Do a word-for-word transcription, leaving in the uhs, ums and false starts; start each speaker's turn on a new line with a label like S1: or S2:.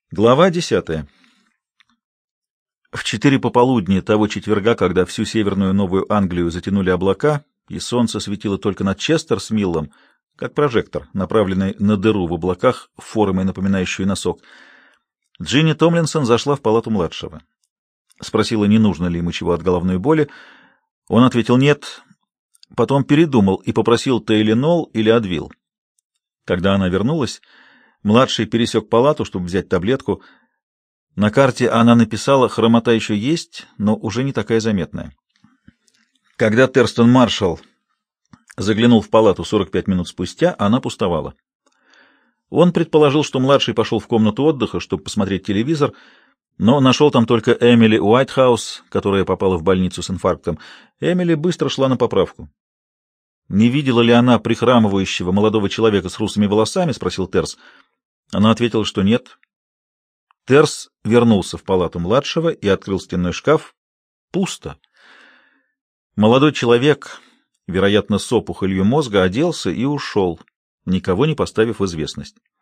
S1: Глава десятая. В четыре пополудни того четверга, когда всю северную Новую Англию затянули облака, и солнце светило только над Честер-с-Миллом, как прожектор, направленный на дыру в облаках, формой напоминающую носок, Джинни Томлинсон зашла в палату младшего. Спросила, не нужно ли ему чего от головной боли. Он ответил «нет», потом передумал и попросил Тейленол или Адвил. Когда она вернулась, младший пересек палату, чтобы взять таблетку. На карте она написала: хромота еще есть, но уже не такая заметная. Когда Терстон Маршалл заглянул в палату сорок пять минут спустя, она пустовала. Он предположил, что младший пошел в комнату отдыха, чтобы посмотреть телевизор, но нашел там только Эмили Уайтхаус, которая попала в больницу с инфарктом. Эмили быстро шла на поправку. «Не видела ли она прихрамывающего молодого человека с русыми волосами?» — спросил Терс. Она ответила, что нет. Терс вернулся в палату младшего и открыл стенной шкаф. Пусто. Молодой человек, вероятно, с опухолью мозга, оделся и ушел, никого не поставив в известность.